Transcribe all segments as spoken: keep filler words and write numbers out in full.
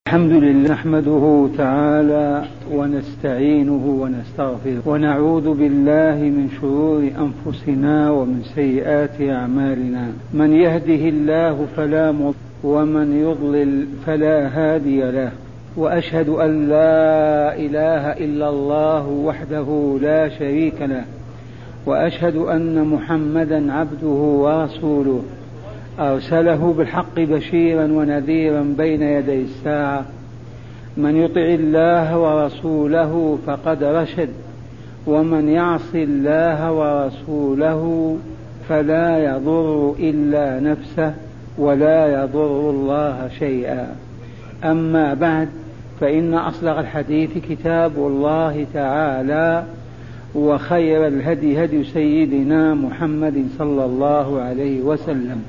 الحمد لله نحمده تعالى ونستعينه ونستغفره ونعوذ بالله من شرور أنفسنا ومن سيئات أعمالنا. من يهده الله فلا مضل ومن يضلل فلا هادي له، وأشهد أن لا إله إلا الله وحده لا شريك له، وأشهد أن محمدا عبده ورسوله أرسله بالحق بشيرا ونذيرا بين يدي الساعة. من يطع الله ورسوله فقد رشد، ومن يعص الله ورسوله فلا يضر إلا نفسه ولا يضر الله شيئا. أما بعد، فإن أصدق الحديث كتاب الله تعالى، وخير الهدي هدي سيدنا محمد صلى الله عليه وسلم،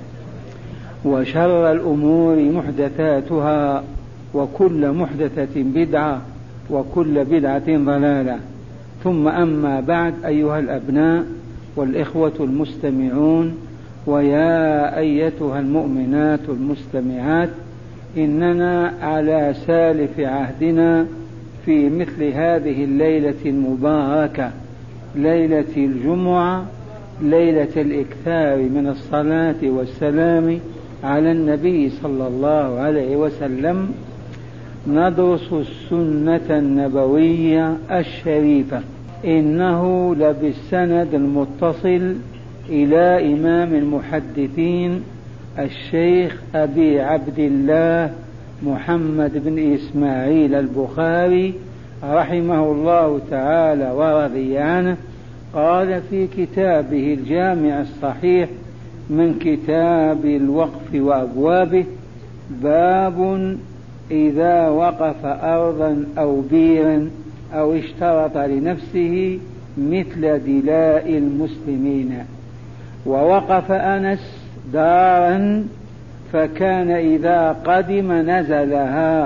وشر الأمور محدثاتها، وكل محدثة بدعة، وكل بدعة ضلالة. ثم أما بعد، أيها الأبناء والإخوة المستمعون، ويا أيتها المؤمنات المستمعات، إننا على سالف عهدنا في مثل هذه الليلة المباركة، ليلة الجمعة، ليلة الإكثار من الصلاة والسلام على النبي صلى الله عليه وسلم، ندرس السنة النبوية الشريفة. إنه لبالسند المتصل إلى إمام المحدثين الشيخ أبي عبد الله محمد بن إسماعيل البخاري رحمه الله تعالى ورضي عنه، قال في كتابه الجامع الصحيح من كتاب الوقف وأبوابه: باب إذا وقف أرضا أو بيرا أو اشترط لنفسه مثل دلاء المسلمين. ووقف أنس دارا فكان إذا قدم نزلها،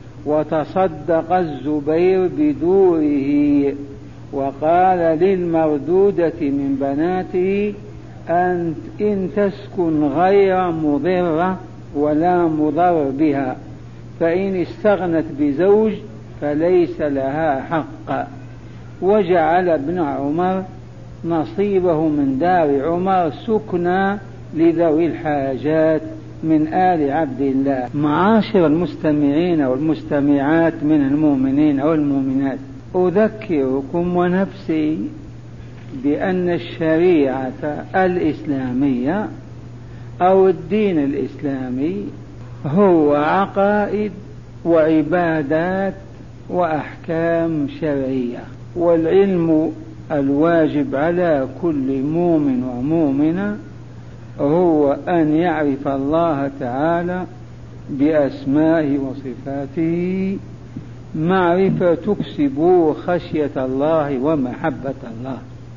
وتصدق الزبير بدوره، وقال للمردودة من بناته: أنت إن تسكن غير مضرة ولا مضر بها، فإن استغنت بزوج فليس لها حق. وجعل ابن عمر نصيبه من دار عمر سكنى لذوي الحاجات من آل عبد الله. معاشر المستمعين والمستمعات من المؤمنين والمؤمنات، أذكركم ونفسي بأن الشريعة الإسلامية أو الدين الإسلامي هو عقائد وعبادات وأحكام شرعية. والعلم الواجب على كل مؤمن ومؤمنة هو أن يعرف الله تعالى بأسمائه وصفاته، معرفة تكسب خشية الله ومحبة الله،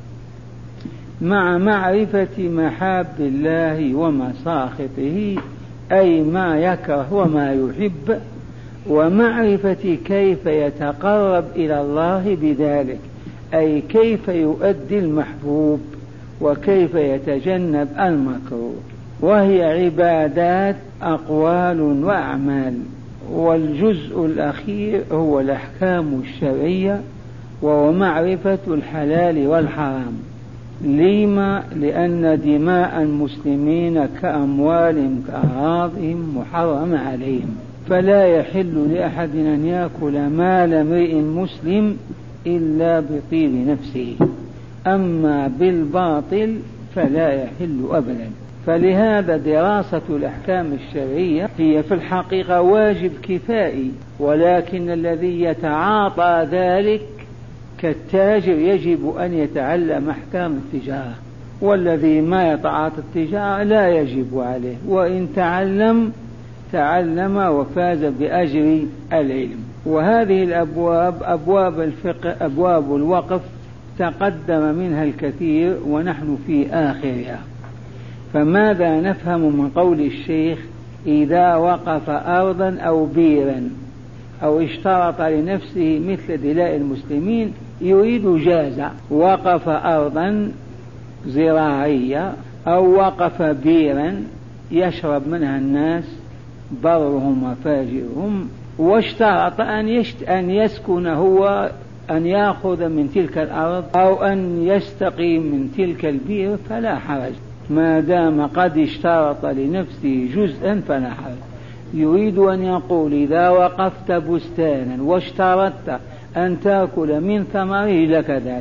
مع معرفة محاب الله ومساخطه، أي ما يكره وما يحب، ومعرفة كيف يتقرب إلى الله بذلك، أي كيف يؤدي المحبوب وكيف يتجنب المكروه. وهي عبادات أقوال وأعمال. والجزء الأخير هو الأحكام الشرعية، وهو معرفة الحلال والحرام. لما؟ لأن دماء المسلمين كأموالهم كأعراضهم محرم عليهم، فلا يحل لأحد أن يأكل مال امرئ مسلم إلا بطيب نفسه، أما بالباطل فلا يحل أبدا. فلهذا دراسة الأحكام الشرعية هي في الحقيقة واجب كفائي، ولكن الذي يتعاطى ذلك كالتاجر يجب أن يتعلم أحكام التجارة، والذي ما يتعاطى التجارة لا يجب عليه، وإن تعلم تعلم وفاز بأجر العلم. وهذه الأبواب أبواب الفقه، أبواب الوقف، تقدم منها الكثير ونحن في آخرها. فماذا نفهم من قول الشيخ: إذا وقف أرضا أو بيرا أو اشترط لنفسه مثل دلاء المسلمين؟ يريد جازة، وقف أرضا زراعية أو وقف بيرا يشرب منها الناس برهم وفاجرهم، واشترط أن, يشت أن يسكن هو، أن يأخذ من تلك الأرض أو أن يستقيم من تلك البئر فلا حرج، ما دام قد اشترط لنفسه جزءا فلا حرج. يريد أن يقول إذا وقفت بستانا واشترطت أن تأكل من ثمره لك ذلك،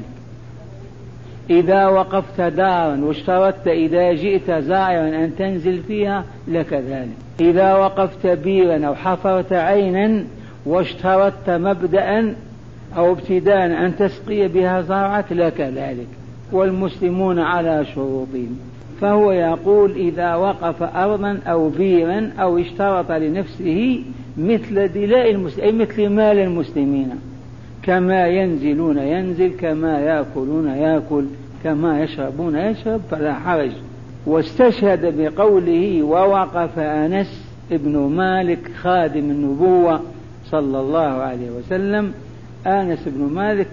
إذا وقفت دارا واشترطت إذا جئت زائرا أن تنزل فيها لك ذلك، إذا وقفت بيرا أو حفرت عينا واشترطت مبدأ أو ابتداء أن تسقي بها زرعك لك ذلك، والمسلمون على شروطهم. فهو يقول إذا وقف أرضا أو بيرا أو اشترط لنفسه مثل دلاء المسلمين، مثل مال المسلمين، كما ينزلون ينزل، كما يأكلون يأكل، كما يشربون يشرب، فلا حرج. واستشهد بقوله ووقف أنس ابن مالك خادم النبوة صلى الله عليه وسلم. أنس بن مالك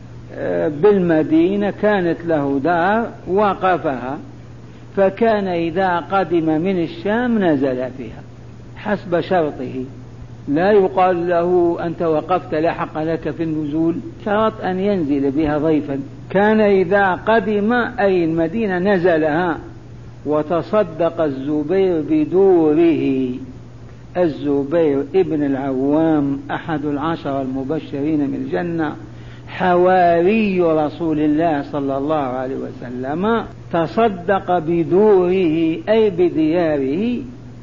بالمدينة كانت له دار وقفها، فكان إذا قدم من الشام نزل فيها حسب شرطه، لا يقال له أنت وقفت لا حق لك في النزول، شرط أن ينزل بها ضيفا. كان إذا قدم أي المدينة نزلها. وتصدق الزبير بدوره، الزبير ابن العوام أحد العشر المبشرين من الجنة، حواري رسول الله صلى الله عليه وسلم، تصدق بدوره أي بدياره.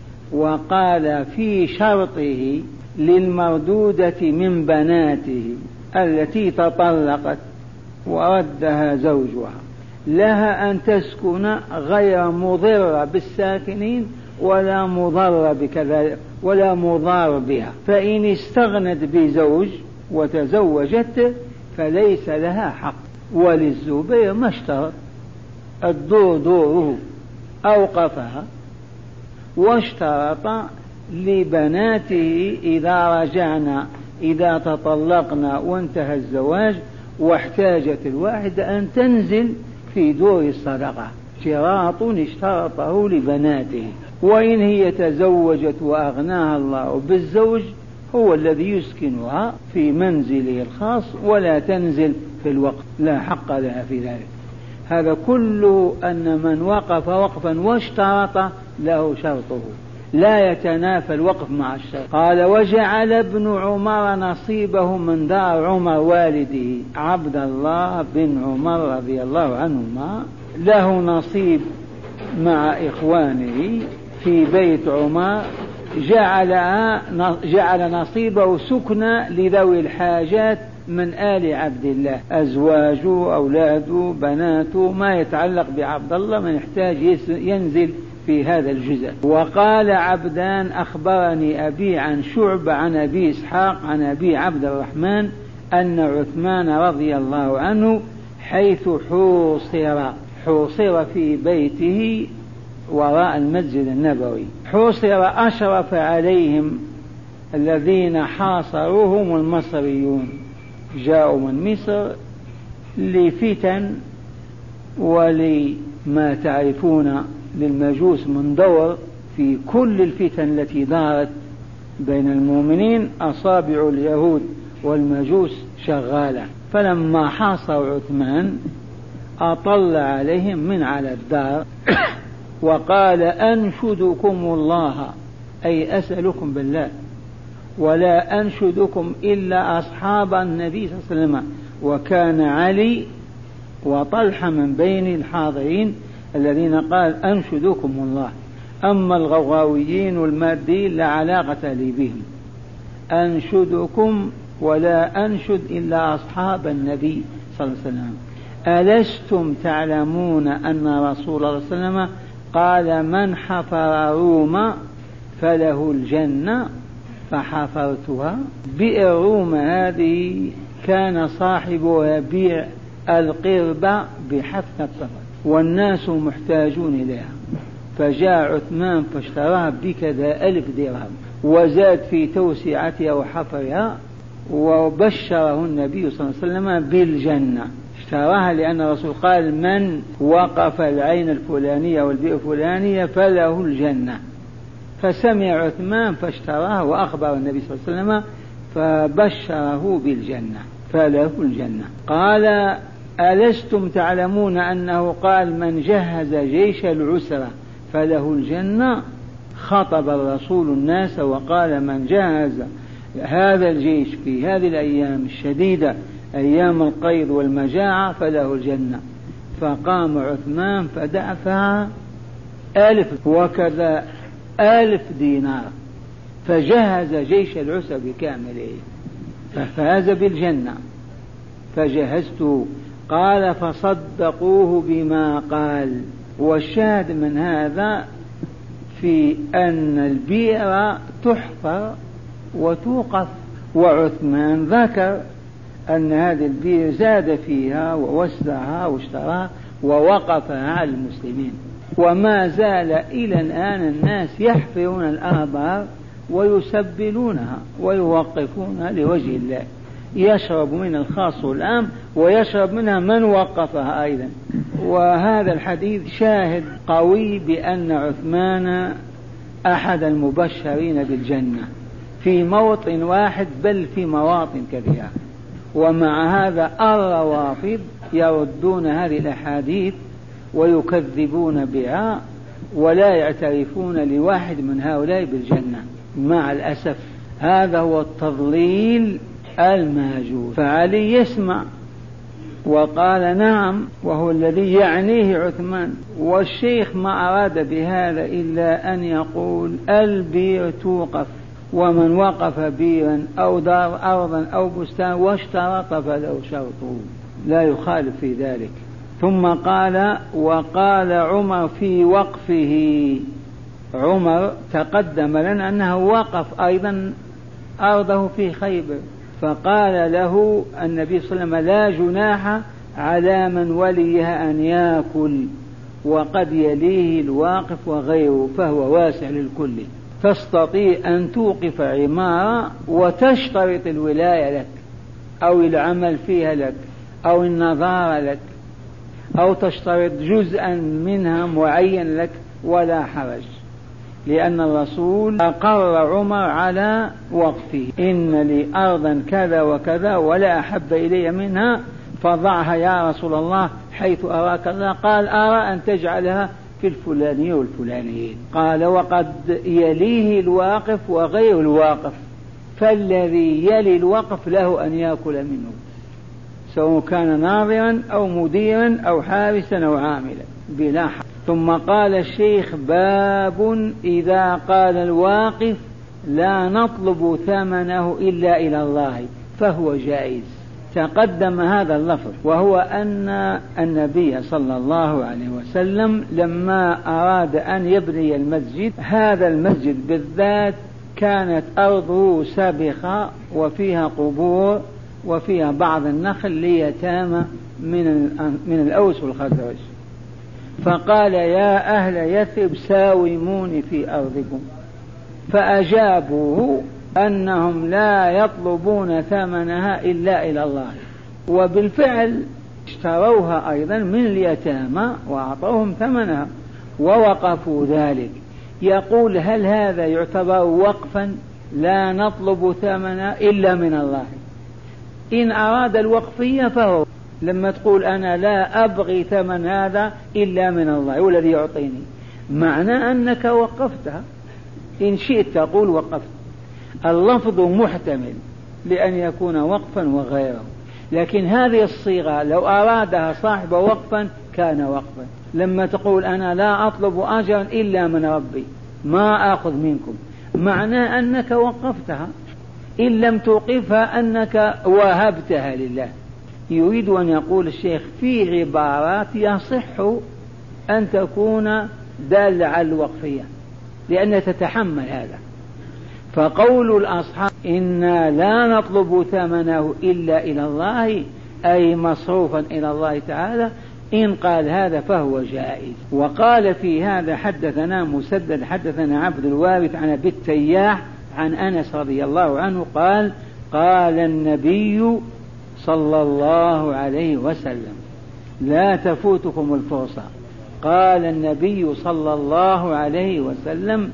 وقال في شرطه للمردودة من بناته التي تطلقت وردها زوجها لها أن تسكن غير مضرة بالساكنين ولا مضر بكذا ولا مضار بها، فإن استغنت بزوج وتزوجت فليس لها حق. وللزبير ما اشترط، الدور دوره أوقفها، واشترط لبناته إذا رجعنا إذا تطلقنا وانتهى الزواج واحتاجت الواحدة أن تنزل في دور الصدقة، اشتراط اشترطه لبناته. وإن هي تزوجت وأغناها الله بالزوج هو الذي يسكنها في منزله الخاص ولا تنزل في الوقت، لا حق لها في ذلك. هذا كله أن من وقف وقفا واشترط له شرطه، لا يتنافى الوقف مع الشرط. قال وجعل ابن عمر نصيبه من دار عمر والده عبد الله بن عمر رضي الله عنهما، له نصيب مع إخوانه في بيت عمر، جعل جعل نصيبه سكنى لذوي الحاجات من آل عبد الله، أزواجه أولاده بناته، ما يتعلق بعبد الله من يحتاج ينزل في هذا الجزء. وقال عبدان أخبرني أبي عن شعبة عن أبي إسحاق عن أبي عبد الرحمن أن عثمان رضي الله عنه حيث حوصر حوصر في بيته وراء المسجد النبوي، حوصر أشرف عليهم الذين حاصروهم المصريون، جاءوا من مصر لفتن ولما تعرفون للمجوس من دور في كل الفتن التي دارت بين المؤمنين، أصابع اليهود والمجوس شغالة. فلما حاصر عثمان أطل عليهم من على الدار وقال أنشدكم الله، أي أسألكم بالله، ولا أنشدكم إلا أصحاب النبي صلى الله عليه وسلم. وكان علي وطلحة من بين الحاضرين الذين قال أنشدكم الله. أما الغواويين والمادين لا علاقة لي بهم، أنشدكم ولا أنشد إلا أصحاب النبي صلى الله عليه وسلم. ألستم تعلمون أن رسول الله صلى الله عليه وسلم قال من حفر روما فله الجنة فحفرتها. بئر روما هذه كان صاحبها بيع القربة بحث الطفل والناس محتاجون إليها، فجاء عثمان فاشتراها بكذا ألف درهم وزاد في توسعتها وحفرها، وبشره النبي صلى الله عليه وسلم بالجنة. اشتراها لأن الرسول قال من وقف العين الفلانية والبئر الفلانية فله الجنة، فسمع عثمان فاشتراه وأخبر النبي صلى الله عليه وسلم فبشره بالجنة فله الجنة. قال ألستم تعلمون أنه قال من جهز جيش العسرة فله الجنة؟ خطب الرسول الناس وقال من جهز هذا الجيش في هذه الأيام الشديدة أيام القيض والمجاعة فله الجنة. فقام عثمان فدفع ألف وكذا ألف دينار فجهز جيش العسرة بكامله ففاز بالجنة. فجهزته قال فصدقوه بما قال. والشاهد من هذا في أن البئر تحفر وتوقف، وعثمان ذكر أن هذه البئر زاد فيها ووسعها واشتراها ووقفها على المسلمين. وما زال إلى الآن الناس يحفرون الآبار ويسبلونها ويوقفونها لوجه الله، يشرب من الخاص والعام ويشرب منها من وقفها أيضا. وهذا الحديث شاهد قوي بأن عثمان أحد المبشرين بالجنة في موطن واحد بل في مواطن كثيرة. ومع هذا الروافض يردون هذه الأحاديث ويكذبون بها ولا يعترفون لواحد من هؤلاء بالجنة مع الأسف. هذا هو التضليل المهجور. فعلي يسمع وقال نعم، وهو الذي يعنيه عثمان. والشيخ ما أراد بهذا إلا أن يقول البير توقف، ومن وقف بيرا أو دار أرضا أو بستان واشترط فله شرطه، لا يخالف في ذلك. ثم قال وقال عمر في وقفه، عمر تقدم لنا أنه وقف أيضا أرضه في خيبر، فقال له النبي صلى الله عليه وسلم لا جناح على من وليها أن يأكل، وقد يليه الواقف وغيره فهو واسع للكل. تستطيع أن توقف عمارة وتشترط الولاية لك أو العمل فيها لك أو النظارة لك أو تشترط جزءا منها معين لك ولا حرج، لأن الرسول أقر عمر على وقفه إن لي أرضا كذا وكذا ولا أحب إلي منها فضعها يا رسول الله حيث أراك الله. قال أرى أن تجعلها في الفلانية والفلانيين. قال وقد يليه الواقف وغير الواقف، فالذي يلي الوقف له أن يأكل منه سواء كان ناظرا أو مديرا أو حارسا أو عاملا بلا حق. ثم قال الشيخ باب إذا قال الواقف لا نطلب ثمنه إلا إلى الله فهو جائز. تقدم هذا اللفظ، وهو أن النبي صلى الله عليه وسلم لما أراد أن يبني المسجد، هذا المسجد بالذات كانت أرضه سابخة وفيها قبور وفيها بعض النخل ليتامى من من الأوس والخزرج، فقال يا أهل يثرب ساوموني في أرضكم، فأجابوه أنهم لا يطلبون ثمنها إلا إلى الله. وبالفعل اشتروها أيضا من اليتامى وأعطوهم ثمنها ووقفوا ذلك. يقول هل هذا يعتبر وقفا؟ لا نطلب ثمنها إلا من الله. إن أراد الوقفية فهو، لما تقول أنا لا أبغي ثمن هذا إلا من الله هو الذي يعطيني، معنى أنك وقفتها. إن شئت تقول وقفت. اللفظ محتمل لأن يكون وقفا وغيره، لكن هذه الصيغة لو أرادها صاحب وقفا كان وقفا. لما تقول أنا لا أطلب أجرا إلا من ربي ما أخذ منكم، معنى أنك وقفتها. إن لم توقفها أنك وهبتها لله. يريد أن يقول الشيخ في عبارات يصح أن تكون دالة على الوقفية لأنها تتحمل هذا. فقول الأصحاب إنا لا نطلب ثمنه إلا إلى الله أي مصروفا إلى الله تعالى، إن قال هذا فهو جائز. وقال في هذا حدثنا مسدد حدثنا عبد الوارث عن أبي التياح عن أنس رضي الله عنه قال قال النبي صلى الله عليه وسلم لا تفوتكم الفرصة. قال النبي صلى الله عليه وسلم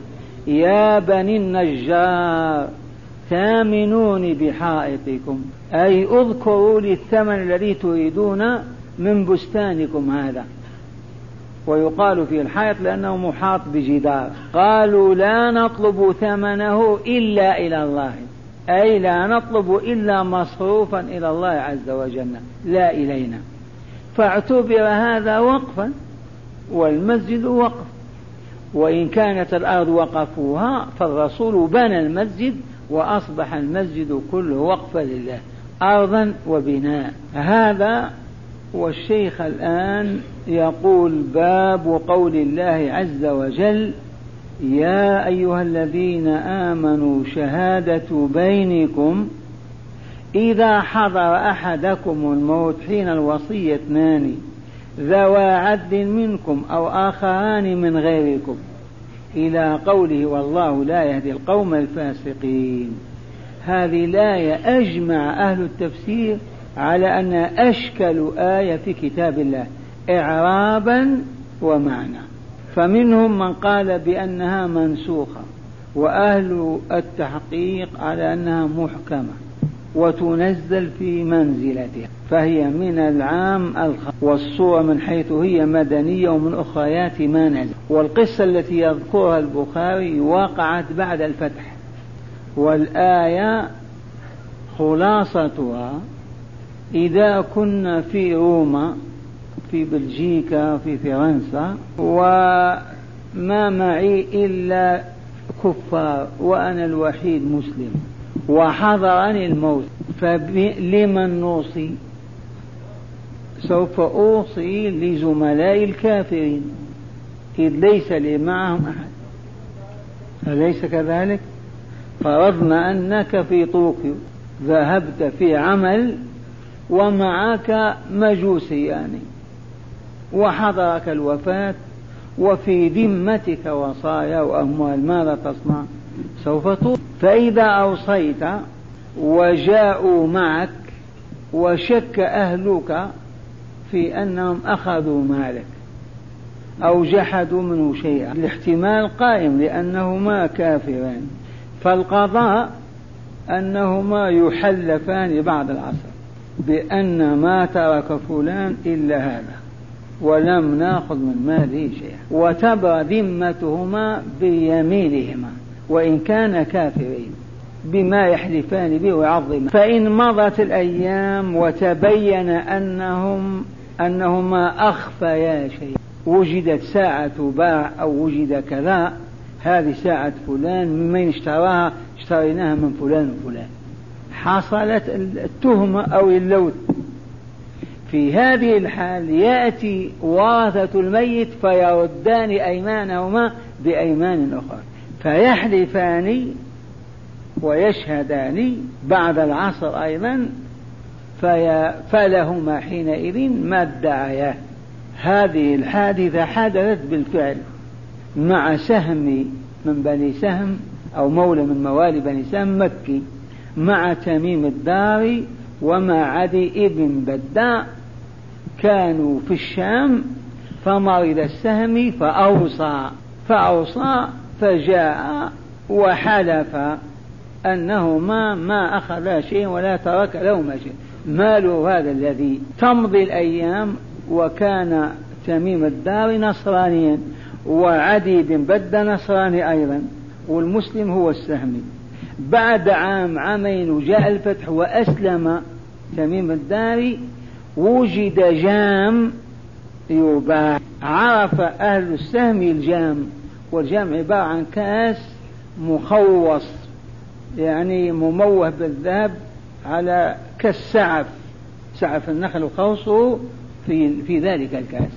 يا بني النجار ثامنوني بحائطكم، أي اذكروا لي الثمن الذي تريدون من بستانكم هذا. ويقال في الحائط لأنه محاط بجدار. قالوا لا نطلب ثمنه إلا إلى الله، أي لا نطلب إلا مصروفا إلى الله عز وجل لا إلينا. فاعتبر هذا وقفا، والمسجد وقف، وإن كانت الأرض وقفوها فالرسول بنى المسجد وأصبح المسجد كله وقف لله أرضا وبناء. هذا والشيخ الآن يقول باب قول الله عز وجل يا أيها الذين آمنوا شهادة بينكم إذا حضر أحدكم الموت حين الوصية اثنان ذوى عدل منكم أو آخران من غيركم إلى قوله والله لا يهدي القوم الفاسقين. هذه الآية أجمع أهل التفسير على أن أشكل آية في كتاب الله إعرابا ومعنى، فمنهم من قال بأنها منسوخة، وأهل التحقيق على أنها محكمة وتنزل في منزلتها، فهي من العام الخاص، والصورة من حيث هي مدنية ومن أخريات ما نزل. والقصة التي يذكرها البخاري وقعت بعد الفتح، والآية خلاصتها إذا كنا في روما في بلجيكا في فرنسا وما معي إلا كفار وأنا الوحيد مسلم وحضرني الموت، فلمن نوصي؟ سوف أوصي لزملائي الكافرين إذ ليس لي معهم أحد، أليس كذلك؟ فرضنا أنك في طوكيو ذهبت في عمل ومعك مجوسي يعني وحضرك الوفاة وفي ذمتك وصايا وأموال، ماذا تصنع؟ سوف توصي. فإذا أوصيت وجاءوا معك وشك أهلك في أنهم أخذوا مالك أو جحدوا منه شيئا، الاحتمال قائم لأنهما كافران، فالقضاء أنهما يحلفان بعد العصر بأن ما ترك فلان إلا هذا ولم ناخذ من ماله شيئا، وتبرى ذمتهما بيمينهما وإن كان كافرين بما يحلفان به ويعظم. فإن مضت الأيام وتبين أنهم أنهما أخفيا شيء، وجدت ساعة باع أو وجد كذا، هذه ساعة فلان ممن اشتراها، اشتريناها من فلان وفلان، حصلت التهمة أو اللوث. في هذه الحال يأتي ورثة الميت فيردان أيمانهما بأيمان أخرى، فيحلفان ويشهدان بعد العصر أيضا، فلهما حينئذ ما ادعياه. هذه الحادثة حدثت بالفعل مع سهم من بني سهم أو مولى من موالي بني سهم مكي مع تميم الداري ومع عدي ابن بداء، كانوا في الشام فمرض السهم فأوصى فأوصى فجاء وحلف أنهما ما أخذ شيء ولا ترك لهما شيء، ماله هذا الذي. تمضي الأيام وكان تميم الداري نصرانيا وعدي بن بدة نصراني أيضا، والمسلم هو السهمي. بعد عام عامين وجاء الفتح وأسلم تميم الداري، وجد جام يباع، عرف أهل السهم الجام، والجام عبارة عن كاس مخوص يعني مموه بالذهب على كالسعف، سعف النخل وخوصه في, في ذلك الكاس.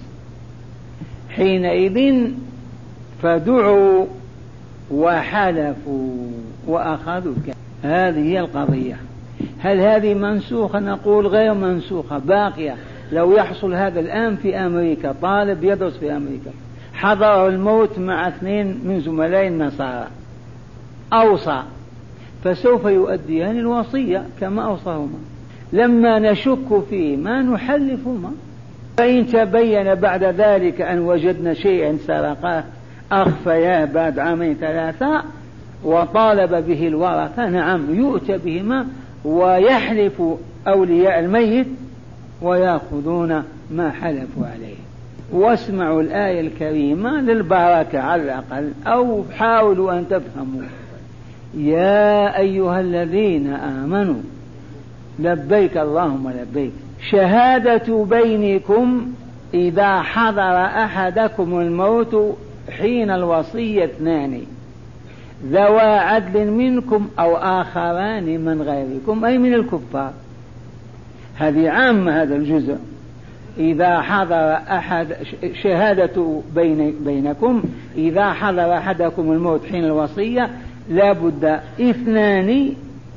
حينئذ فدعوا وحلفوا وأخذوا الكاس. هذه هي القضية. هل هذه منسوخة؟ نقول غير منسوخة، باقية. لو يحصل هذا الآن في أمريكا، طالب يدرس في أمريكا حضر الموت مع اثنين من زملاء النصارى أوصى، فسوف يؤديان الوصية كما أوصاهما. لما نشك فيه ما نحلفهما، فإن تبين بعد ذلك أن وجدنا شيئا سرقاه أخفياه بعد عامين ثلاثة وطالب به الورثة، نعم يؤتى بهما ويحلف أولياء الميت ويأخذون ما حلفوا عليه. واسمعوا الآية الكريمة للبركة على الأقل، أو حاولوا أن تفهموا. يا أيها الذين آمنوا لبيك اللهم لبيك، شهادة بينكم إذا حضر أحدكم الموت حين الوصية اثنان ذوى عدل منكم أو آخران من غيركم، أي من الكفار. هذه عامة هذا الجزء. إذا حضر أحد شهادة بين بينكم إذا حضر أحدكم الموت حين الوصية، لا بد اثنان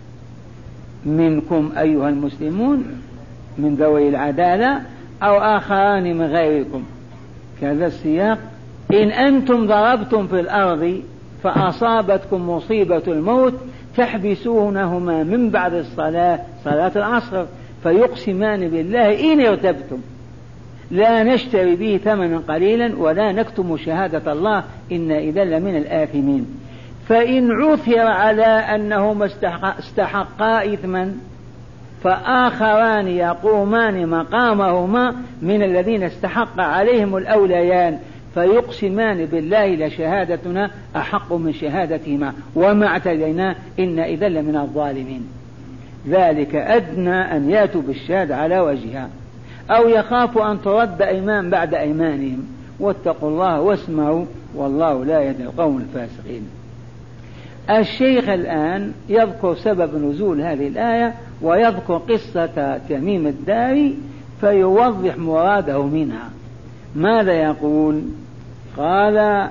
منكم أيها المسلمون من ذوي العدالة أو آخران من غيركم. كذا السياق: إن أنتم ضربتم في الأرض فأصابتكم مصيبة الموت تحبسونهما من بعد الصلاة صلاة العصر فيقسمان بالله إن ارتبتم لا نشتري به ثمنا قليلا ولا نكتم شهادة الله إنا إذا لمن الآثمين. فإن عثر على أنهما استحقا إثما فآخران يقومان مقامهما من الذين استحق عليهم الأوليان فيقسمان بالله لشهادتنا أحق من شهادتهما وما اعتدينا إن إذا لمن الظالمين. ذلك أدنى أن ياتوا بالشهادة على وجهها أو يخافوا أن ترد أيمان بعد أيمانهم واتقوا الله واسمعوا والله لا يهدي القوم الفاسقين. الشيخ الآن يذكر سبب نزول هذه الآية ويذكر قصة تميم الداري فيوضح مراده منها. ماذا يقول؟ قال: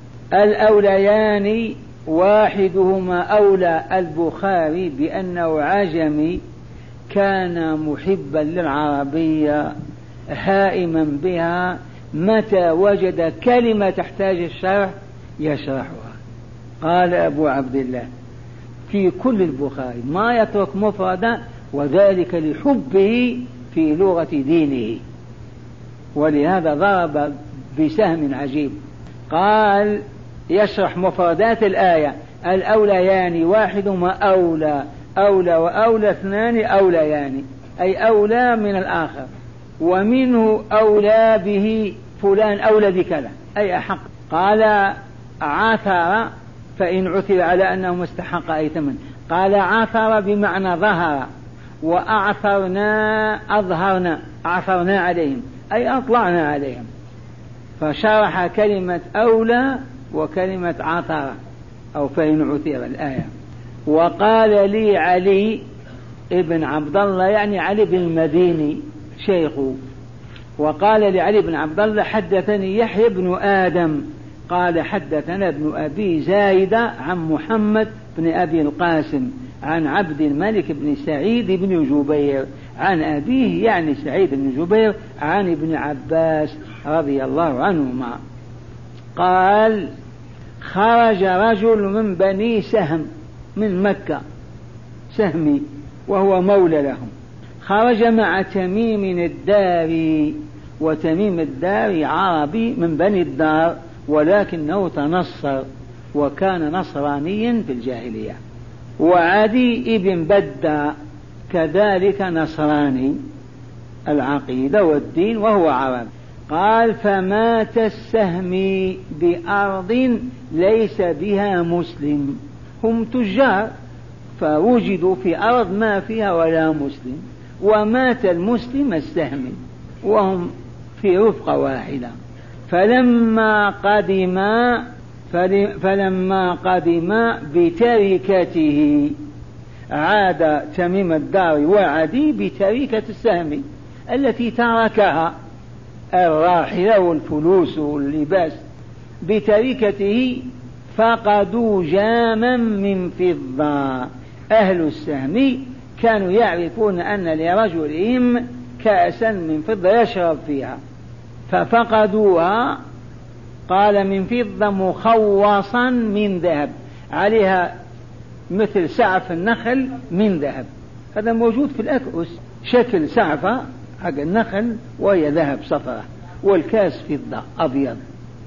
الأوليان واحدهما أولى البخاري بأنه عجمي كان محبا للعربية هائما بها متى وجد كلمة تحتاج الشرح يشرحها. قال أبو عبد الله في كل البخاري ما يترك مفردا وذلك لحبه في لغة دينه، ولهذا ضرب بسهم عجيب. قال يشرح مفردات الآية: الأوليان واحدهما أولى، أولى وأولى اثنان أوليان، أي أولى من الآخر، ومنه أولى به فلان أولى بكذا أي أحق. قال عثر فإن عثر على أنه مستحق أي ثمن. قال عثر بمعنى ظهر، وأعثرنا أظهرنا أعثرنا عليهم أي أطلعنا عليهم. فشرح كلمة أولى وكلمة عثر أو فإن عثر الآية. وقال لي علي ابن عبد الله يعني علي بن المديني شيخه، وقال لعلي بن عبد الله حدثني يحيى بن آدم قال حدثنا ابن أبي زايدة عن محمد بن أبي القاسم عن عبد الملك بن سعيد بن جبير عن أبيه يعني سعيد بن جبير عن ابن عباس رضي الله عنهما قال: خرج رجل من بني سهم من مكة سهمي وهو مولى لهم، خرج مع تميم الداري، وتميم الداري عربي من بني الدار ولكنه تنصر وكان نصرانيا في الجاهلية. وعدي ابن بدة كذلك نصراني العقيدة والدين وهو عرب. قال: فمات السهمي بأرض ليس بها مسلم، هم تجار فوجدوا في أرض ما فيها ولا مسلم، ومات المسلم السهمي وهم في رفقة واحدة. فلما قدم فلما قدم بتركته عاد تميم الدار وعدي بتركة السهم التي تركها الراحلة والفلوس واللباس بتركته، فقدوا جاما من فضة. أهل السهم كانوا يعرفون أن لرجلهم كأسا من فضة يشرب فيها ففقدوها. قال: من فضة مخوصا من ذهب، عليها مثل سعف النخل من ذهب، هذا موجود في الأكؤس شكل سعفة حق النخل وهي ذهب صفرة، والكاس فضة أبيض.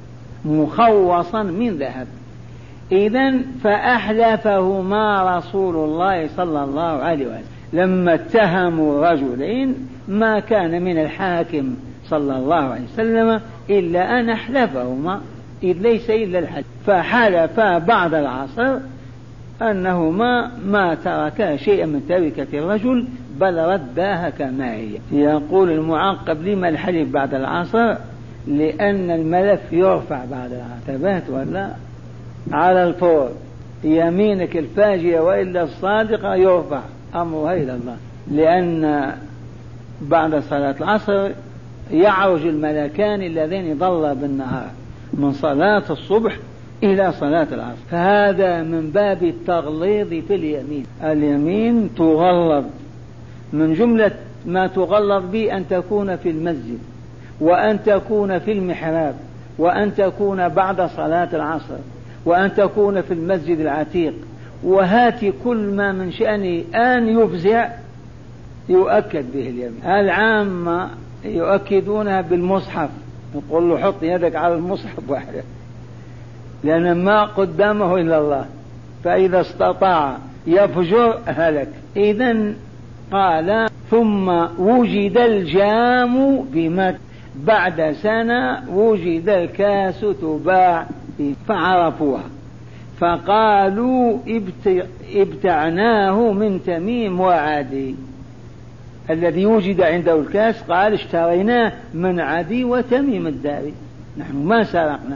مخوصا من ذهب. إذن فأحلفهما رسول الله صلى الله عليه وسلم لما اتهموا رجلين، ما كان من الحاكم صلى الله عليه وسلم إلا أن أحلفهما، إذ ليس إلا الحلف، فحلفا بعد العصر أنهما ما تركا شيئا من تركة الرجل بل رداها كما هي. يقول المعقب: لما الحلف بعد العصر؟ لأن الملف يرفع بعد العصر. تبهت ولا؟ على الفور، يمينك الفاجئة وإلا الصادقة يرفع أمرها إلى الله، لأن بعد صلاة العصر يعرج الملكان اللذين ضل بالنهار من صلاة الصبح إلى صلاة العصر، فهذا من باب التغليظ في اليمين. اليمين تغلظ، من جملة ما تغلظ به أن تكون في المسجد، وأن تكون في المحراب، وأن تكون بعد صلاة العصر، وأن تكون في المسجد العتيق، وهات كل ما من شأنه أن يفزع يؤكد به اليمين. العامة يؤكدونها بالمصحف، يقول له حط يدك على المصحف وحده، لأن ما قدامه إلا الله، فإذا استطاع يفجر هلك. إذن قال: ثم وجد الجام بمكة، بعد سنة وجد الكاس تباع فعرفوها، فقالوا: ابتعناه من تميم وعدي. الذي وجد عنده الكاس قال: اشتريناه من عدي وتميم الداري، نحن ما سرقنا.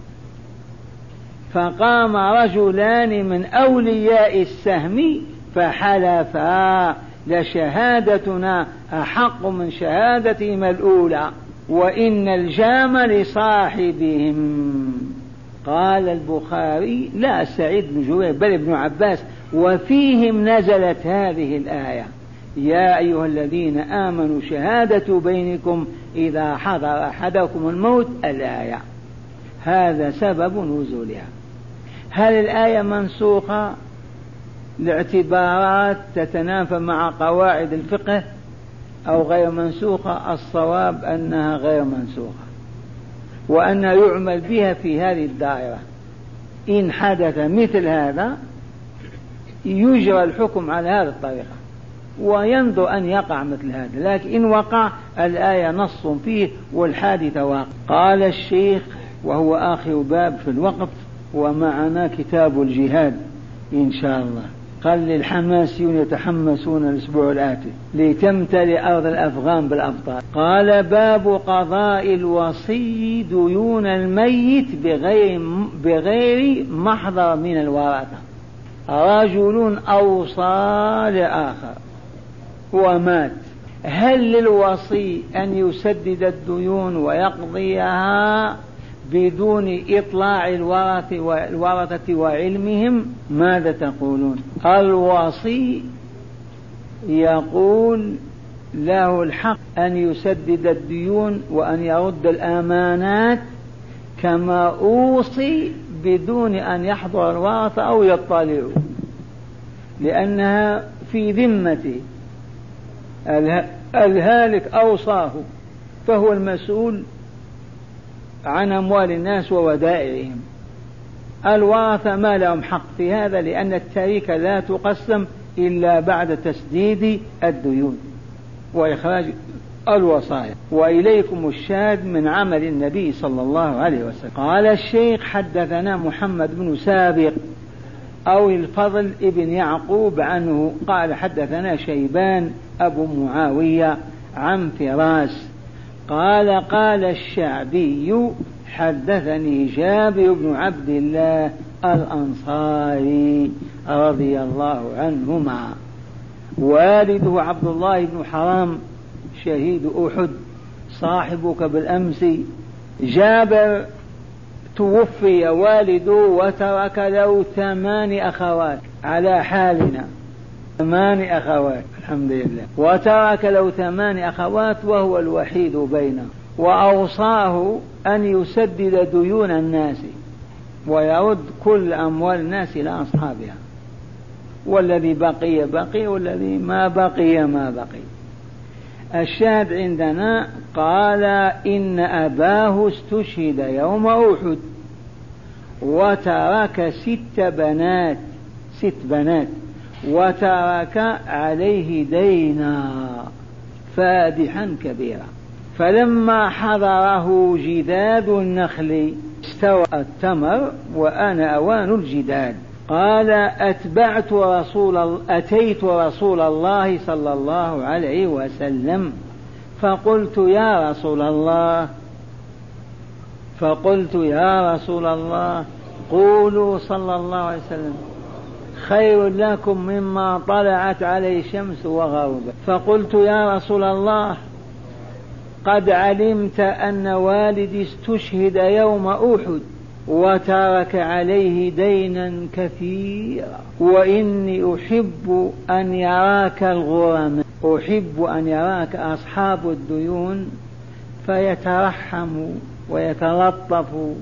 فقام رجلان من أولياء السهم فحلفا: لشهادتنا أحق من شهادتهم الأولى، وإن الجام لصاحبهم. قال البخاري: لا سعيد بن جبير بل ابن عباس: وفيهم نزلت هذه الآية: يا أيها الذين آمنوا شهادة بينكم إذا حضر أحدكم الموت، الآية. هذا سبب نزولها. هل الآية منسوخة لاعتبارات تتنافى مع قواعد الفقه أو غير منسوخة؟ الصواب أنها غير منسوخة، وأنها يعمل بها في هذه الدائرة. إن حدث مثل هذا يجرى الحكم على هذه الطريقة، وينظر أن يقع مثل هذا، لكن إن وقع الآية نص فيه والحادثة واقع. قال الشيخ، وهو آخر باب في الوقت، ومعنا كتاب الجهاد إن شاء الله. قال: للحماسيون يتحمسون الأسبوع الآتي لتمتلئ أرض الأفغان بالأبطال. قال: باب قضاء الوصي ديون الميت بغير, بغير محضر من الورثة. رجل أوصى لآخر ومات، هل للوصي أن يسدد الديون ويقضيها بدون إطلاع الورثة وعلمهم؟ ماذا تقولون؟ الوصي يقول له الحق أن يسدد الديون وأن يرد الأمانات كما أوصي بدون أن يحضر الورثة أو يطلعوا، لأنها في ذمته. الهالك أوصاه فهو المسؤول عن أموال الناس وودائعهم. الورثة ما لهم حق في هذا، لأن التركة لا تقسم إلا بعد تسديد الديون وإخراج الوصايا. وإليكم الشاهد من عمل النبي صلى الله عليه وسلم. قال الشيخ: حدثنا محمد بن سابق أو الفضل ابن يعقوب عنه قال: حدثنا شيبان أبو معاوية عن فراس قال: قال الشعبي: حدثني جابر بن عبد الله الأنصاري رضي الله عنهما، والده عبد الله بن حرام شهيد أحد صاحبك بالأمس. جابر توفي والده وترك له ثمان أخوات على حالنا، ثمان أخوات الحمد لله، وترك له ثمان أخوات وهو الوحيد بينهم، وأوصاه أن يسدد ديون الناس ويرد كل أموال الناس إلى أصحابها، والذي بقي بقي والذي ما بقي ما بقي. الشاهد عندنا قال: إن أباه استشهد يوم أحد وترك ست بنات ست بنات وترك عليه دينا فادحا كبيرا. فلما حضره جداد النخل استوى التمر وآن أوان الجداد قال أتبعت رسول أتيت رسول الله صلى الله عليه وسلم فقلت يا رسول الله فقلت يا رسول الله قولوا صلى الله عليه وسلم خير لكم مما طلعت عليه الشمس وغربت. فقلت يا رسول الله قد علمت أن والدي استشهد يوم أحد وترك عليه دينا كثيرا وإني أحب أن يراك الغرماء أحب أن يراك أصحاب الديون فيترحموا ويتلطفوا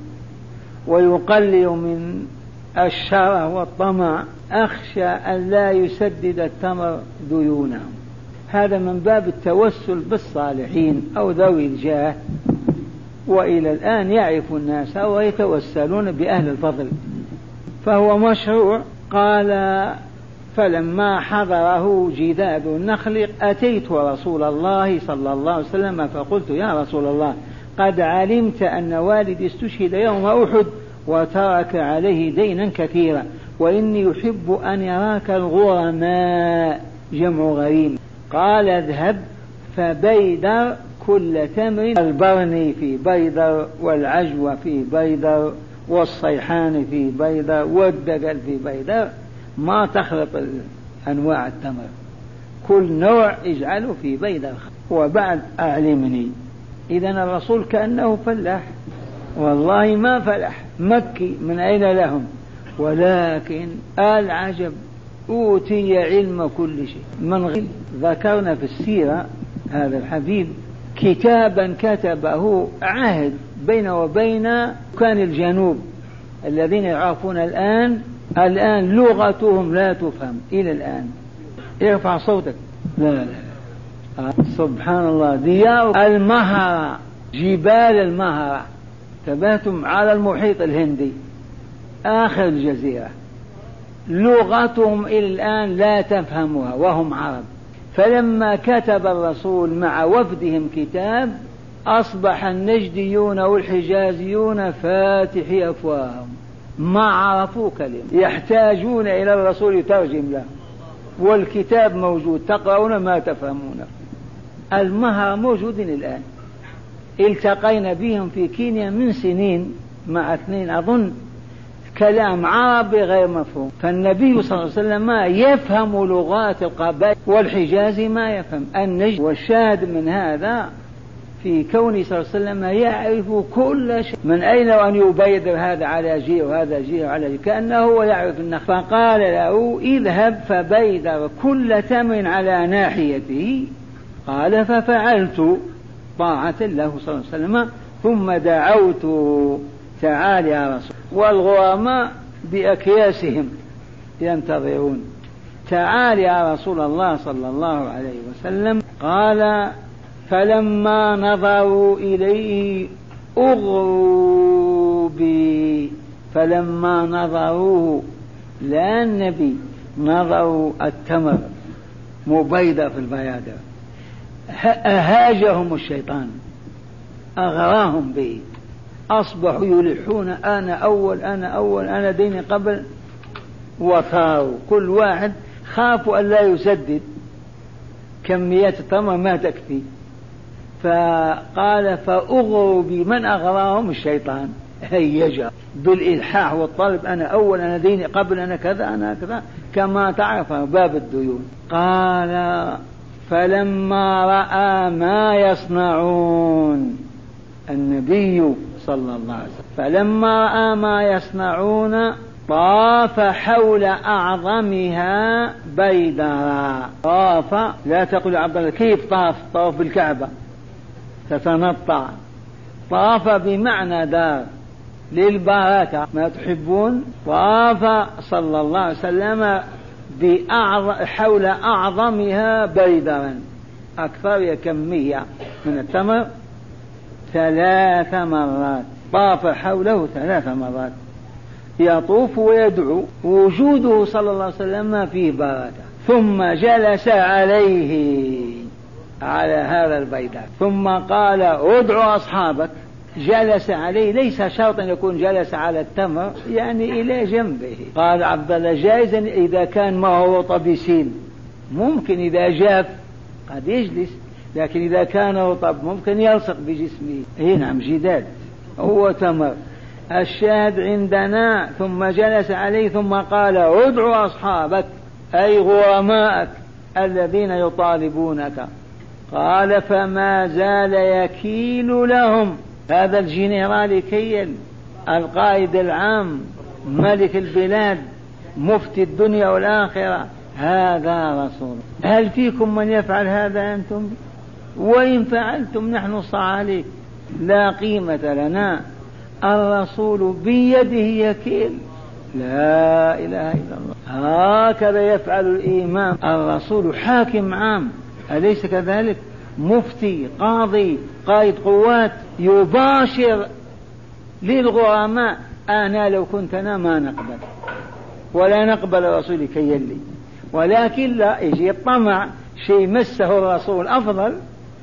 ويقلل من الشره والطمع. أخشى أن لا يسدد التمر ديونهم. هذا من باب التوسل بالصالحين أو ذوي الجاه، وإلى الآن يعرف الناس ويتوسلون بأهل الفضل فهو مشروع. قال فلما حضره جداد النخل أتيت رسول الله صلى الله عليه وسلم فقلت يا رسول الله قد علمت أن والدي استشهد يوم أحد وترك عليه دينا كثيرا وإني يحب أن يراك الغرماء جمع غريم. قال اذهب فبيدر كل تمر البرني في بيدر والعجوة في بيدر والصيحان في بيدر والدقل في بيدر ما تخلط أنواع التمر كل نوع اجعله في بيدر وبعد أعلمني. إذن الرسول كأنه فلاح والله ما فلح مكي من أين لهم ولكن العجب أوتي علم كل شيء من غير. ذكرنا في السيرة هذا الحبيب كتابا كتبه عهد بينه وبين كان الجنوب الذين يعرفون الآن الآن لغتهم لا تفهم إلى الآن. ارفع صوتك. لا لا لا سبحان الله. ديار المهرة جبال المهرة تباتم على المحيط الهندي آخر الجزيرة لغتهم إلى الآن لا تفهمها وهم عرب. فلما كتب الرسول مع وفدهم كتاب أصبح النجديون والحجازيون فاتحي أفواههم ما عرفوا كلمة يحتاجون إلى الرسول يترجم له والكتاب موجود تقرؤون ما تفهمون. المهر موجودين الآن. التقينا بهم في كينيا من سنين مع اثنين أظن كلام عربي غير مفهوم. فالنبي صلى الله عليه وسلم يفهم لغات القبائل والحجاز ما يفهم النجد. والشاهد من هذا في كونه صلى الله عليه وسلم يعرف كل شيء من أين وأن يبيدر هذا على جير وهذا جير على جير كأنه هو يعرف النخل. فقال له اذهب فبيدر كل تمر على ناحيته. قال ففعلت طاعة له صلى الله عليه وسلم ثم دعوت تعال يا رسول. والغرماء بأكياسهم ينتظرون تعال يا رسول الله صلى الله عليه وسلم. قال فلما نظروا إليه أغروا بي. فلما نظروه لا النبي نظروا التمر مبيضة في البيادر أهاجهم الشيطان أغراهم به أصبحوا يلحون أنا أول أنا أول أنا ديني قبل وطاروا كل واحد خافوا أن لا يسدد كميات التمر ما تكفي. فقال فأغروا بمن أغراهم الشيطان هيجا بالإلحاح والطلب أنا أول أنا ديني قبل أنا كذا أنا كذا كما تعرف باب الديون. قال فلما رأى ما يصنعون النبي صلى الله عليه وسلم فلما رأى ما يصنعون طاف حول أعظمها بيدرا. طاف لا تقول عبد الله كيف طاف طاف بالكعبة تتنطع. طاف بمعنى دار للبركة ما تحبون. طاف صلى الله عليه وسلم حول أعظمها بيدرا أكثر كمية من التمر ثلاث مرات. طاف حوله ثلاث مرات يطوف ويدعو، وجوده صلى الله عليه وسلم ما فيه بركة. ثم جلس عليه على هذا البيداء ثم قال ادعو أصحابك. جلس عليه ليس شرطا يكون جلس على التمر، يعني إلى جنبه. قال عبد الله جائزا إذا كان ما هو رطب يسيل، ممكن إذا جاف قد يجلس، لكن إذا كان رطب ممكن يلصق بجسمه. هنا نعم جداد هو تمر. الشاهد عندنا ثم جلس عليه ثم قال ادعو أصحابك أي غرماءك الذين يطالبونك. قال فما زال يكيل لهم. هذا الجنرال كيل القائد العام ملك البلاد مفتي الدنيا والآخرة، هذا رسول. هل فيكم من يفعل هذا أنتم؟ وإن فعلتم نحن صعاليك لا قيمة لنا. الرسول بيده يكيل، لا إله إلا الله. هكذا يفعل الإمام. الرسول حاكم عام أليس كذلك؟ مفتي، قاضي، قائد قوات، يباشر للغرماء. أنا لو كنت أنا ما نقبل ولا نقبل رسولي كيلي، ولكن لا يجي الطمع شيء مسه الرسول أفضل.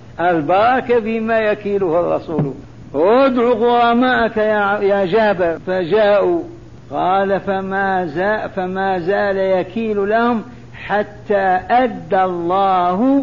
البركة بما يكيله الرسول. ادعو غرماءك يا جابر، فجاءوا. قال فما زال, فما زال يكيل لهم حتى أدى الله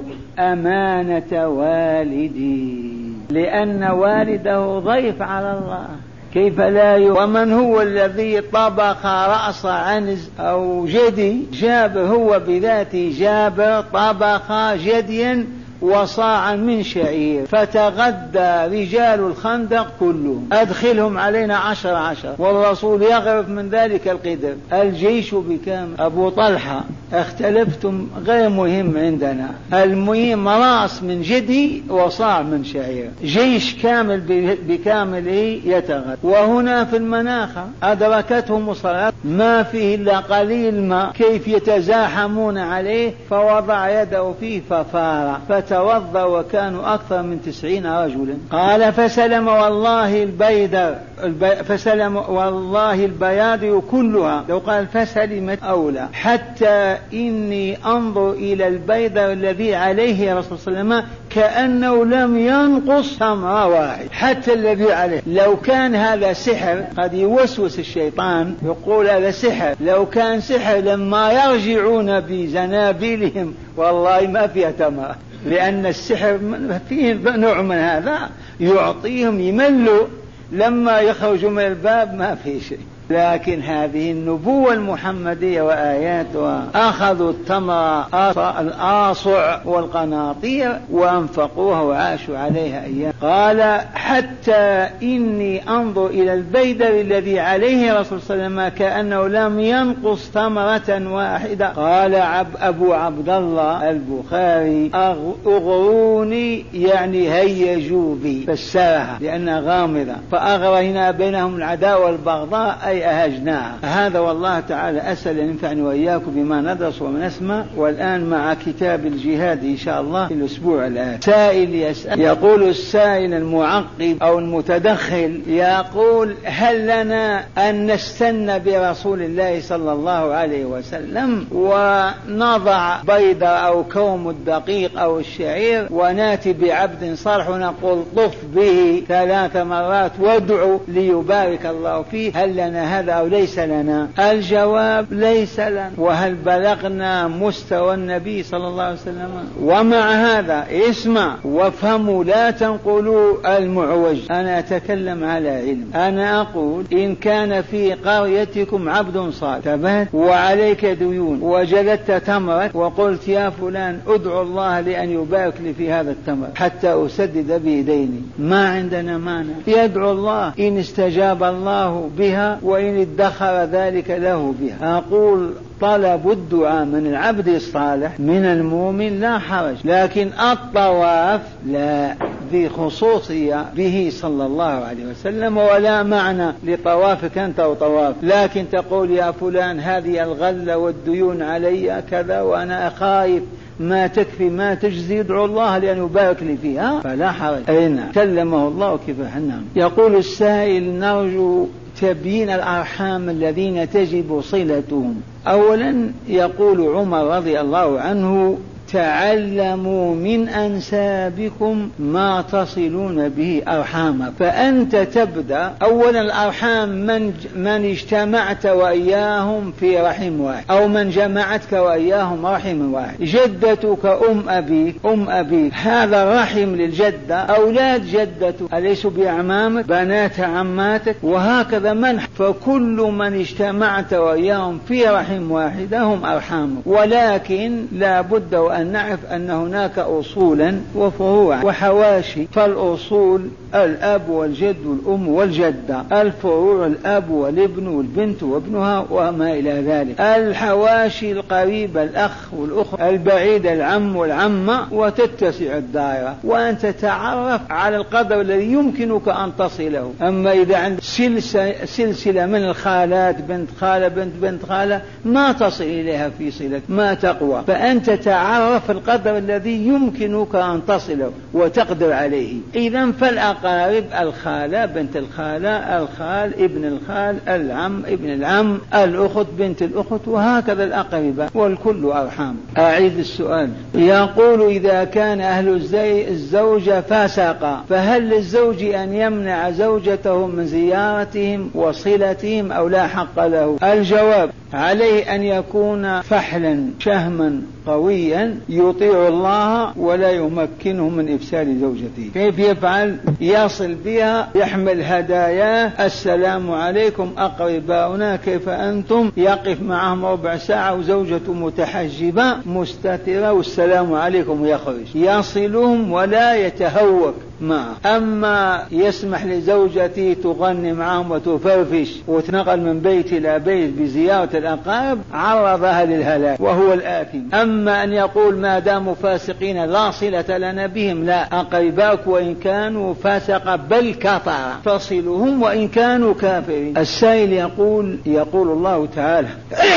أمانة والدي، لأن والده ضيف على الله كيف لا ي... ومن هو الذي طبخ رأس عنز أو جدي؟ جابر هو بذاته. جابر طبخ جديا وصاعا من شعير، فتغدى رجال الخندق كلهم. أدخلهم علينا عشر عشر والرسول يغرف من ذلك القدر. الجيش بكامل. أبو طلحة اختلفتم غير مهم عندنا، المهم راس من جدي وصاع من شعير، جيش كامل بكامله يتغدى. وهنا في المناخة أدركتهم الصلاة ما فيه إلا قليل ماء، كيف يتزاحمون عليه، فوضع يده فيه ففار فتوضأ وكانوا أكثر من تسعين رجلا. قال فسلم والله البيدر فسلم والله البيادر كلها، لو قال فسلمت أولى، حتى إني أنظر إلى البيدر الذي عليه رسول الله صلى الله عليه وسلم كأنه لم ينقص تمرة واحد، حتى الذي عليه. لو كان هذا سحر قد يوسوس الشيطان يقول هذا سحر، لو كان سحر لما يرجعون بزنابيلهم والله ما فيها تمرة، لأن السحر فيه نوع من هذا يعطيهم يملوا، لما يخرجوا من الباب ما في شيء. لكن هذه النبوة المحمدية وآياتها أخذوا التمر الآصع والقناطير وأنفقوها وعاشوا عليها أيام. قال حتى إني أنظر إلى البيدر الذي عليه رسول الله صلى الله عليه وسلم كأنه لم ينقص تمرة واحدة. قال عب أبو عبد الله البخاري أغروني يعني هيجوا بي، فسرها لأنها غامضة، فأغرينا بينهم العداوة والبغضاء أي أهجناها. هذا والله تعالى أسأل أن ينفعني وإياكم بما ندرس ونسمع. والآن مع كتاب الجهاد إن شاء الله في الأسبوع الآن. سائل يسأل، يقول السائل المعقب أو المتدخل، يقول هل لنا أن نستنى برسول الله صلى الله عليه وسلم ونضع بيضة أو كوم الدقيق أو الشعير وناتي بعبد صالح ونقول طف به ثلاث مرات وادعو ليبارك الله فيه؟ هل لنا هذا أو ليس لنا؟ الجواب ليس لنا. وهل بلغنا مستوى النبي صلى الله عليه وسلم؟ ومع هذا اسمع وافهموا، لا تنقلوا المعوج. أنا أتكلم على علم. أنا أقول إن كان في قريتكم عبد صالح تبات وعليك ديون وجدت تمرة وقلت يا فلان ادعو الله لأن يبارك لي في هذا التمر حتى أسدد بيديني، ما عندنا مانع، يدعو الله إن استجاب الله بها وإن ادخر ذلك له بها. أقول طلب الدعاء من العبد الصالح من المؤمن لا حرج، لكن الطواف لا، ذي خصوصية به صلى الله عليه وسلم، ولا معنى لطوافك أنت وطواف. لكن تقول يا فلان هذه الغلة والديون علي كذا وأنا أخايف ما تكفي ما تجزي ادعو الله لأن يبارك لي فيها فلا حرج. أين كلمه الله كيف حنا. يقول السائل نرجو تبيين الأرحام الذين تجب صلتهم. أولا يقول عمر رضي الله عنه تعلموا من أنسابكم ما تصلون به أرحاما. فأنت تبدأ أولا الأرحام من, من اجتمعت وإياهم في رحم واحد أو من جمعتك وإياهم رحم واحد. جدتك أم أبيك أم أبيك هذا الرحم للجدة. أولاد جدتك أليسوا بأعمامك بنات عماتك وهكذا من. فكل من اجتمعت وإياهم في رحم واحد هم أرحامك. ولكن لا بد أن نعرف أن هناك أصولا وفروعا وحواشي. فالأصول الأب والجد والأم والجدة. الفروع الأب والابن والبنت وابنها وما إلى ذلك. الحواشي القريب الأخ والأخت البعيد العم والعمة وتتسع الدائرة وأن تتعرف على القدر الذي يمكنك أن تصله. أما إذا عند سلسلة من الخالات بنت خالة بنت بنت خالة ما تصل إليها في صلة ما تقوى. فأنت تعرف القدر الذي يمكنك أن تصله وتقدر عليه. إذن فالأقارب الخالة بنت الخالة الخال ابن الخال العم ابن العم الأخت بنت الأخت وهكذا الأقرباء والكل أرحام. أعيد السؤال. يقول إذا كان أهل الزوجة فاسقا فهل للزوج أن يمنع زوجته من زيارتهم وصلتهم أو لا حق له؟ الجواب عليه أن يكون فحلا شهما قويا يطيع الله ولا يمكنه من إفساد زوجته. كيف يفعل؟ يصل بها يحمل هدايا السلام عليكم أقرباؤنا كيف أنتم. يقف معهم ربع ساعة وزوجته متحجبة مستترة والسلام عليكم ويخرج. يصلهم ولا يتهوك معه. أما يسمح لزوجتي تغني معهم وتفرفش وتنقل من بيت إلى بيت بزيارة الأقارب عرضها للهلاك وهو الآثم. أما أن يقول ما داموا فاسقين لا صلة لنا بهم لا. أقرباك وإن كانوا فاسقا بل كفرا فصلهم وإن كانوا كافرين. السائل يقول يقول الله تعالى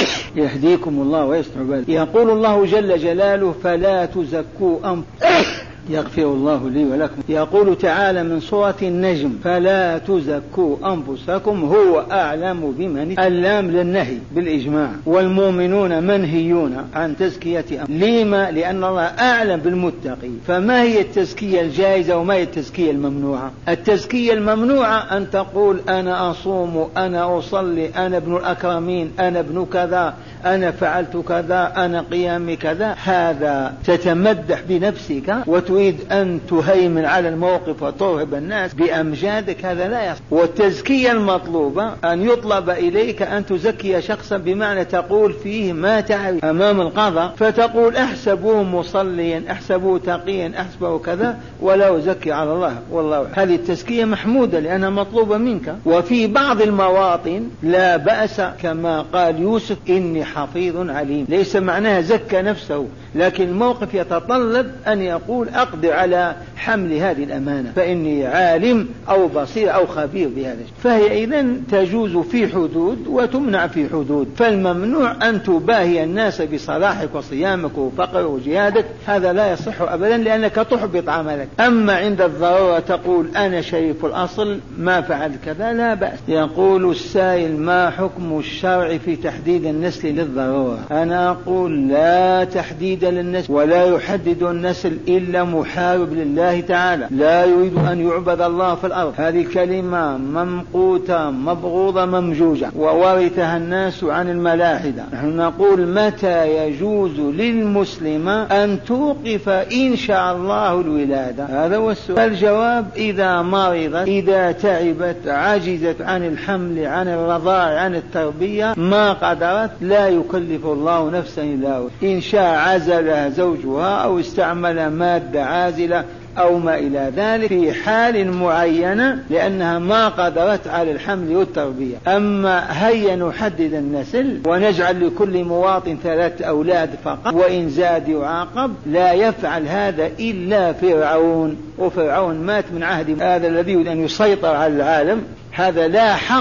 يهديكم الله ويصلح بالكم. يقول الله جل جلاله فلا تزكوا أنفسكم يغفر الله لي ولكم. يقول تعالى من سورة النجم فلا تزكوا أنفسكم هو أعلم بمن. اللام للنهي بالإجماع والمؤمنون منهيون عن تزكية أنفسهم. لما؟ لأن الله أعلم بالمتقي. فما هي التزكية الجائزة وما هي التزكية الممنوعة؟ التزكية الممنوعة أن تقول أنا أصوم أنا أصلي أنا ابن الأكرمين أنا ابن كذا أنا فعلت كذا أنا قيامي كذا. هذا تتمدح بنفسك وتريد أن تهيمن على الموقف وترهب الناس بأمجادك. هذا لا يصح. والتزكية المطلوبة أن يطلب إليك أن تزكي شخصا بمعنى تقول فيه ما تعرف أمام القضاء فتقول أحسبه مصليا أحسبه تقيا أحسبه كذا ولا أزكي على الله والله. هذه التزكية محمودة لأنها مطلوبة منك. وفي بعض المواطن لا بأس كما قال يوسف إني حفيظ عليم. ليس معناها زكى نفسه لكن الموقف يتطلب أن يقول أقدر على حمل هذه الأمانة فإني عالم أو بصير أو خبير بهذا. فهي إذن تجوز في حدود وتمنع في حدود. فالممنوع أن تباهي الناس بصلاحك وصيامك وفقر وجهادك. هذا لا يصح أبدا لأنك تحبط عملك. أما عند الضرورة تقول أنا شريف الأصل ما فعل كذا لا بأس. يقول السائل ما حكم الشرع في تحديد النسل للضرورة؟ أنا أقول لا تحديد للنسل ولا يحدد النسل إلا محارب لله تعالى لا يريد أن يعبد الله في الأرض. هذه كلمة ممقوتة مبغوضة ممجوجة وورثها الناس عن الملاحدة. نحن نقول متى يجوز للمسلم أن توقف إن شاء الله الولادة؟ هذا هو السؤال. الجواب إذا مرضت إذا تعبت عجزت عن الحمل عن الرضاع عن التربية ما قدرت لا يكلف الله نفسا إلا وسعها. إن شاء عزلها زوجها أو استعمل مادة عازلة أو ما إلى ذلك في حال معينة لأنها ما قدرت على الحمل والتربية. أما هيا نحدد النسل ونجعل لكل مواطن ثلاث أولاد فقط وإن زاد يعاقب. لا يفعل هذا إلا فرعون وفرعون مات من عهد هذا الذي يريد أن يسيطر على العالم. هذا لا حق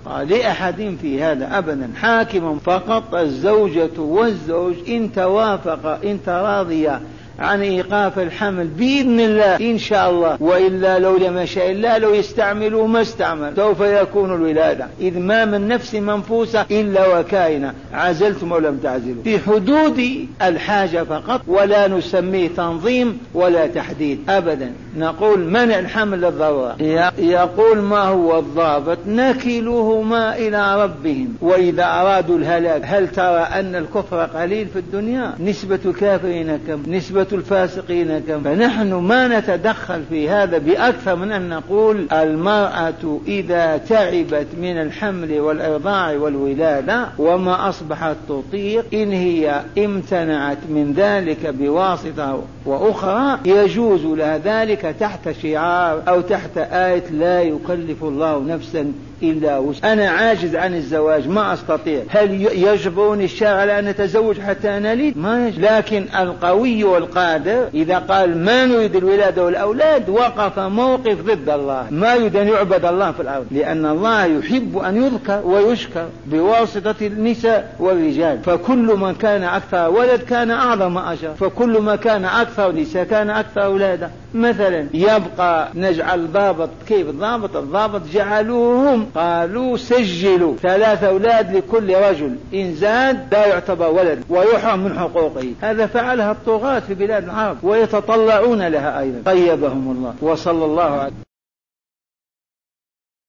لأحد في هذا أبدا، حاكم فقط الزوجة والزوج إن توافق إن تراضيا عن إيقاف الحمل بإذن الله إن شاء الله، وإلا لو لم يشاء الله لو يستعملوا ما استعمل سوف يكون الولادة، إذ ما من نفس منفوسة إلا وكائنة عزلتم ولم تعزلوا، في حدود الحاجة فقط، ولا نسميه تنظيم ولا تحديد أبدا. نقول منع الحمل للضرورة. يقول ما هو الضابط؟ نكلهما إلى ربهم وإذا أرادوا الهلاك. هل ترى أن الكفر قليل في الدنيا؟ نسبة الكافرين كم؟ نسبة الفاسقين كم؟ فنحن ما نتدخل في هذا بأكثر من أن نقول المرأة إذا تعبت من الحمل والإرضاع والولادة وما أصبحت تطيق، إن هي امتنعت من ذلك بواسطة وأخرى يجوز لها ذلك تحت شعار أو تحت آية لا يكلف الله نفسا إلا وسعها. أنا عاجز عن الزواج ما أستطيع، هل يجبرني الشرع على أن نتزوج حتى نلد؟ ما يجب. لكن القوي والقادر إذا قال ما نريد الولادة والأولاد وقف موقف ضد الله، ما يريد أن يعبد الله في الأرض، لأن الله يحب أن يذكر ويشكر بواسطة النساء والرجال، فكل من كان أكثر ولد كان أعظم أجر، فكل ما كان أكثر نساء كان أكثر ولادة. مثلا يبقى نجعل ضابط، كيف الضابط؟ الضابط جعلوهم قالوا سجلوا ثلاث أولاد لكل رجل، إن زاد لا يعتبر ولد ويحرم من حقوقه. هذا فعلها الطغاة في بلاد العرب ويتطلعون لها أيضا، طيبهم الله. وصلى الله عليه